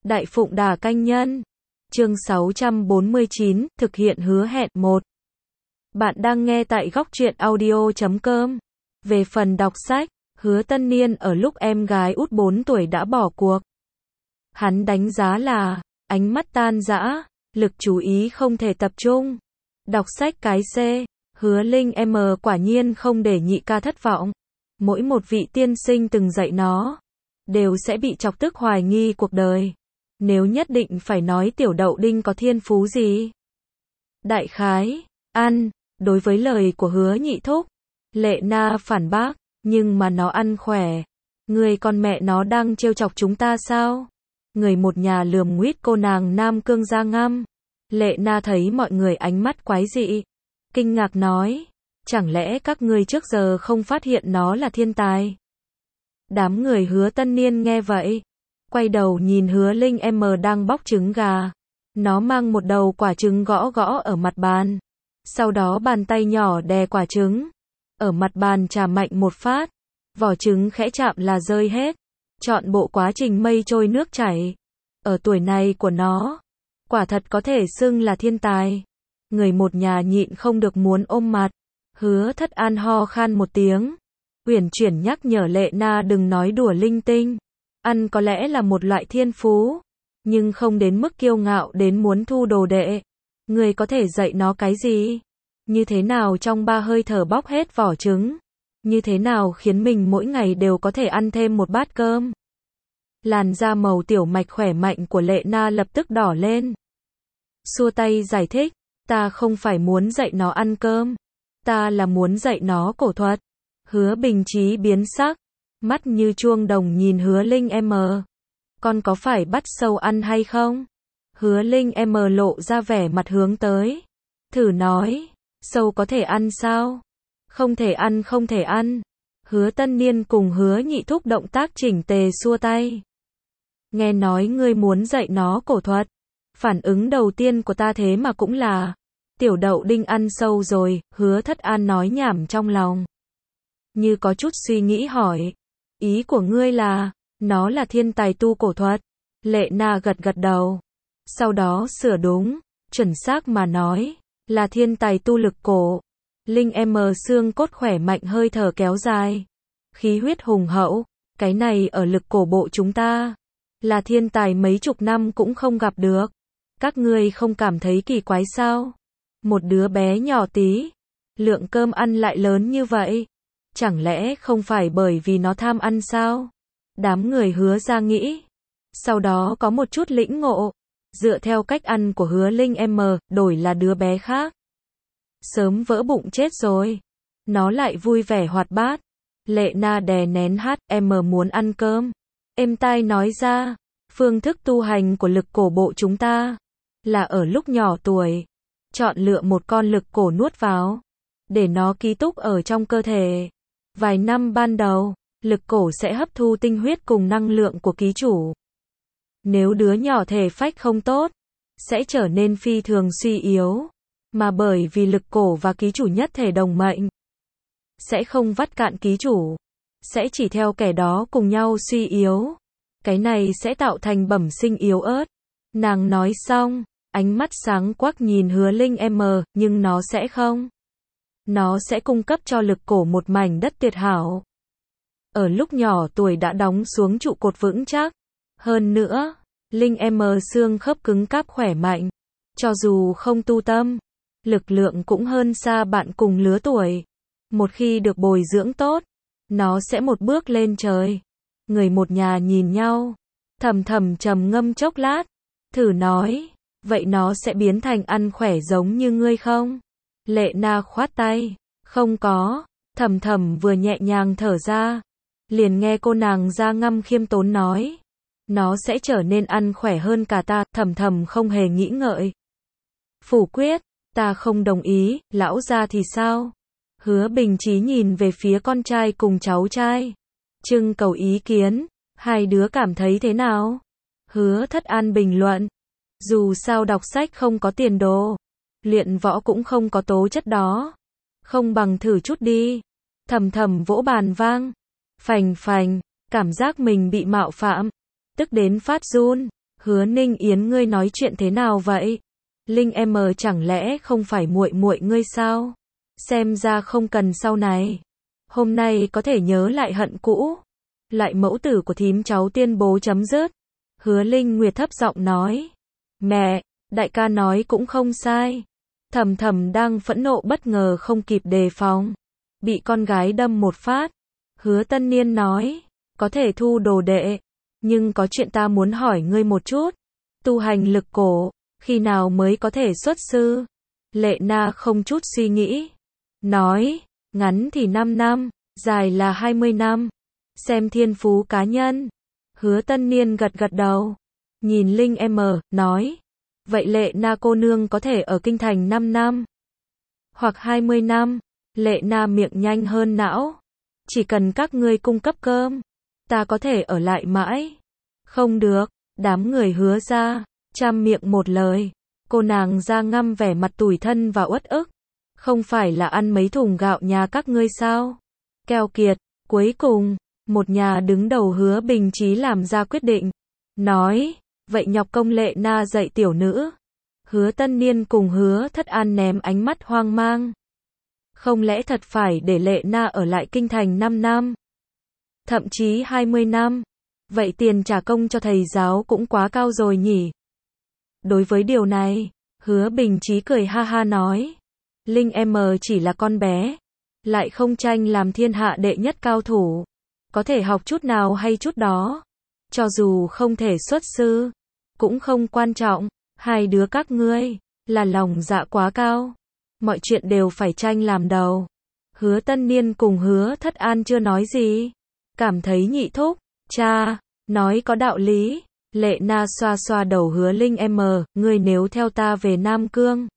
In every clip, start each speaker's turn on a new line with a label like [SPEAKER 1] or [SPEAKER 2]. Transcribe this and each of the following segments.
[SPEAKER 1] Đại Phụng Đà Canh Nhân. Chương 649, thực hiện hứa hẹn 1. Bạn đang nghe tại góc truyện audio.com. Về phần đọc sách, Hứa Tân Niên ở lúc em gái út 4 tuổi đã bỏ cuộc. Hắn đánh giá là, ánh mắt tan rã, lực chú ý không thể tập trung. Đọc sách cái C, Hứa Linh M quả nhiên không để nhị ca thất vọng. Mỗi một vị tiên sinh từng dạy nó, đều sẽ bị chọc tức hoài nghi cuộc đời. Nếu nhất định phải nói Tiểu Đậu Đinh có thiên phú gì? Đại khái, ăn, đối với lời của Hứa Nhị Thúc, Lệ Na phản bác, nhưng mà nó ăn khỏe. Người con mẹ nó đang trêu chọc chúng ta sao? Người một nhà lườm nguýt cô nàng Nam Cương ra ngăm. Lệ Na thấy mọi người ánh mắt quái dị, kinh ngạc nói, chẳng lẽ các ngươi trước giờ không phát hiện nó là thiên tài? Đám người Hứa Tân Niên nghe vậy, quay đầu nhìn Hứa Linh M đang bóc trứng gà. Nó mang một đầu quả trứng gõ gõ ở mặt bàn. Sau đó bàn tay nhỏ đè quả trứng. Ở mặt bàn chà mạnh một phát. Vỏ trứng khẽ chạm là rơi hết. Chọn bộ quá trình mây trôi nước chảy. Ở tuổi này của nó, quả thật có thể xưng là thiên tài. Người một nhà nhịn không được muốn ôm mặt. Hứa Thất An ho khan một tiếng. Uyển chuyển nhắc nhở Lệ Na đừng nói đùa linh tinh. Ăn có lẽ là một loại thiên phú, nhưng không đến mức kiêu ngạo đến muốn thu đồ đệ. Người có thể dạy nó cái gì? Như thế nào trong 3 hơi thở bóc hết vỏ trứng? Như thế nào khiến mình mỗi ngày đều có thể ăn thêm một bát cơm? Làn da màu tiểu mạch khỏe mạnh của Lệ Na lập tức đỏ lên. Xua tay giải thích, ta không phải muốn dạy nó ăn cơm, ta là muốn dạy nó cổ thuật. Hứa Bình Chí biến sắc, mắt như chuông đồng nhìn Hứa Linh M. Con có phải bắt sâu ăn hay không? Hứa Linh M lộ ra vẻ mặt hướng tới. Thử nói, sâu có thể ăn sao? Không thể ăn, không thể ăn. Hứa Tân Niên cùng Hứa Nhị Thúc động tác chỉnh tề xua tay. Nghe nói ngươi muốn dạy nó cổ thuật. Phản ứng đầu tiên của ta thế mà cũng là, Tiểu Đậu Đinh ăn sâu rồi. Hứa Thất An nói nhảm trong lòng, như có chút suy nghĩ hỏi, ý của ngươi là, nó là thiên tài tu cổ thuật? Lệ Na gật gật đầu. Sau đó sửa đúng, chuẩn xác mà nói, là thiên tài tu lực cổ. Linh M xương cốt khỏe mạnh hơi thở kéo dài. Khí huyết hùng hậu, cái này ở lực cổ bộ chúng ta, là thiên tài mấy chục năm cũng không gặp được. Các ngươi không cảm thấy kỳ quái sao? Một đứa bé nhỏ tí, lượng cơm ăn lại lớn như vậy. Chẳng lẽ không phải bởi vì nó tham ăn sao? Đám người Hứa ra nghĩ. Sau đó có một chút lĩnh ngộ. Dựa theo cách ăn của Hứa Linh M, đổi là đứa bé khác, sớm vỡ bụng chết rồi. Nó lại vui vẻ hoạt bát. Lệ Na đè nén HM muốn ăn cơm. Êm tai nói ra, phương thức tu hành của lực cổ bộ chúng ta, là ở lúc nhỏ tuổi, chọn lựa một con lực cổ nuốt vào, để nó ký túc ở trong cơ thể. Vài năm ban đầu, lực cổ sẽ hấp thu tinh huyết cùng năng lượng của ký chủ. Nếu đứa nhỏ thể phách không tốt, sẽ trở nên phi thường suy yếu. Mà bởi vì lực cổ và ký chủ nhất thể đồng mệnh, sẽ không vắt cạn ký chủ, sẽ chỉ theo kẻ đó cùng nhau suy yếu. Cái này sẽ tạo thành bẩm sinh yếu ớt. Nàng nói xong, ánh mắt sáng quắc nhìn Hứa Linh M, nhưng nó sẽ không. Nó sẽ cung cấp cho lực cổ một mảnh đất tuyệt hảo. Ở lúc nhỏ tuổi đã đóng xuống trụ cột vững chắc. Hơn nữa, Linh M xương khớp cứng cáp khỏe mạnh. Cho dù không tu tâm, lực lượng cũng hơn xa bạn cùng lứa tuổi. Một khi được bồi dưỡng tốt, nó sẽ một bước lên trời. Người một nhà nhìn nhau, thầm thầm trầm ngâm chốc lát. Thử nói, vậy nó sẽ biến thành ăn khỏe giống như ngươi không? Lệ Na khoát tay, không có. Thầm thầm vừa nhẹ nhàng thở ra, liền nghe cô nàng ra ngâm khiêm tốn nói, nó sẽ trở nên ăn khỏe hơn cả ta. Thầm thầm không hề nghĩ ngợi, phủ quyết, ta không đồng ý. Lão gia thì sao? Hứa Bình Chí nhìn về phía con trai cùng cháu trai, trưng cầu ý kiến. Hai đứa cảm thấy thế nào? Hứa Thất An bình luận, dù sao đọc sách không có tiền đồ, luyện võ cũng không có tố chất đó, không bằng thử chút đi. Thầm thầm vỗ bàn vang, phành phành, cảm giác mình bị mạo phạm, tức đến phát run. Hứa Ninh Yến ngươi nói chuyện thế nào vậy? Linh em chẳng lẽ không phải muội muội ngươi sao? Xem ra không cần sau này. Hôm nay có thể nhớ lại hận cũ. Lại mẫu tử của thím cháu tuyên bố chấm dứt. Hứa Linh Nguyệt thấp giọng nói. Mẹ, đại ca nói cũng không sai. Thầm Thầm đang phẫn nộ bất ngờ không kịp đề phòng. Bị con gái đâm một phát. Hứa Tân Niên nói. Có thể thu đồ đệ. Nhưng có chuyện ta muốn hỏi ngươi một chút. Tu hành lực cổ, khi nào mới có thể xuất sư? Lệ Na không chút suy nghĩ. Nói, ngắn thì 5 năm, dài là 20 năm. Xem thiên phú cá nhân. Hứa Tân Niên gật gật đầu. Nhìn Linh em nói. Vậy Lệ Na cô nương có thể ở kinh thành 5 năm. Hoặc 20 năm. Lệ Na miệng nhanh hơn não. Chỉ cần các ngươi cung cấp cơm. Ta có thể ở lại mãi. Không được. Đám người hứa ra. Trăm miệng một lời. Cô nàng ra ngăm vẻ mặt tủi thân và uất ức. Không phải là ăn mấy thùng gạo nhà các ngươi sao? Keo kiệt. Cuối cùng, một nhà đứng đầu Hứa Bình Chí làm ra quyết định. Nói, vậy nhọc công Lệ Na dạy tiểu nữ. Hứa Tân Niên cùng Hứa Thất An ném ánh mắt hoang mang. Không lẽ thật phải để Lệ Na ở lại kinh thành 5 năm? Thậm chí 20 năm? Vậy tiền trả công cho thầy giáo cũng quá cao rồi nhỉ? Đối với điều này, Hứa Bình Chí cười ha ha nói. Linh em chỉ là con bé. Lại không tranh làm thiên hạ đệ nhất cao thủ. Có thể học chút nào hay chút đó. Cho dù không thể xuất sư. Cũng không quan trọng. Hai đứa các ngươi. Là lòng dạ quá cao. Mọi chuyện đều phải tranh làm đầu. Hứa Tân Niên cùng Hứa Thất An chưa nói gì. Cảm thấy nhị thúc. Cha. Nói có đạo lý. Lệ Na xoa xoa đầu Hứa Linh em. Ngươi nếu theo ta về Nam Cương.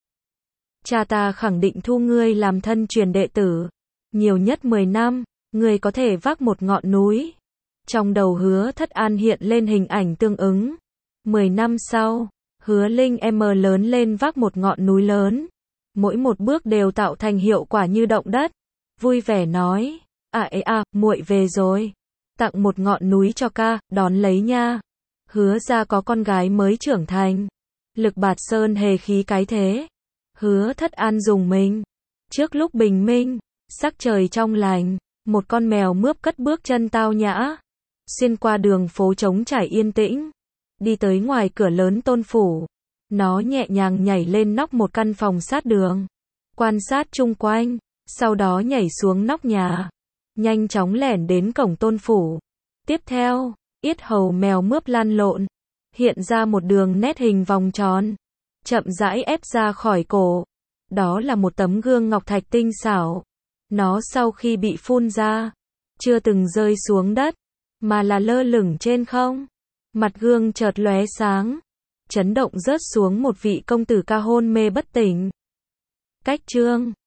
[SPEAKER 1] Cha ta khẳng định thu ngươi làm thân truyền đệ tử. Nhiều nhất 10 năm. Ngươi có thể vác một ngọn núi. Trong đầu Hứa Thất An hiện lên hình ảnh tương ứng. 10 năm sau. Hứa Linh em lớn lên vác một ngọn núi lớn. Mỗi một bước đều tạo thành hiệu quả như động đất. Vui vẻ nói. Muội về rồi. Tặng một ngọn núi cho ca, đón lấy nha. Hứa ra có con gái mới trưởng thành. Lực bạt sơn hề khí cái thế. Hứa Thất An dùng mình. Trước lúc bình minh, sắc trời trong lành, một con mèo mướp cất bước chân tao nhã. Xuyên qua đường phố trống trải yên tĩnh. Đi tới ngoài cửa lớn Tôn phủ. Nó nhẹ nhàng nhảy lên nóc một căn phòng sát đường. Quan sát chung quanh. Sau đó nhảy xuống nóc nhà. Nhanh chóng lẻn đến cổng Tôn phủ. Tiếp theo, yết hầu mèo mướp lăn lộn. Hiện ra một đường nét hình vòng tròn. Chậm rãi ép ra khỏi cổ. Đó là một tấm gương ngọc thạch tinh xảo. Nó sau khi bị phun ra, chưa từng rơi xuống đất, mà là lơ lửng trên không. Mặt gương chợt lóe sáng, chấn động rớt xuống một vị công tử ca hôn mê bất tỉnh. Cách chương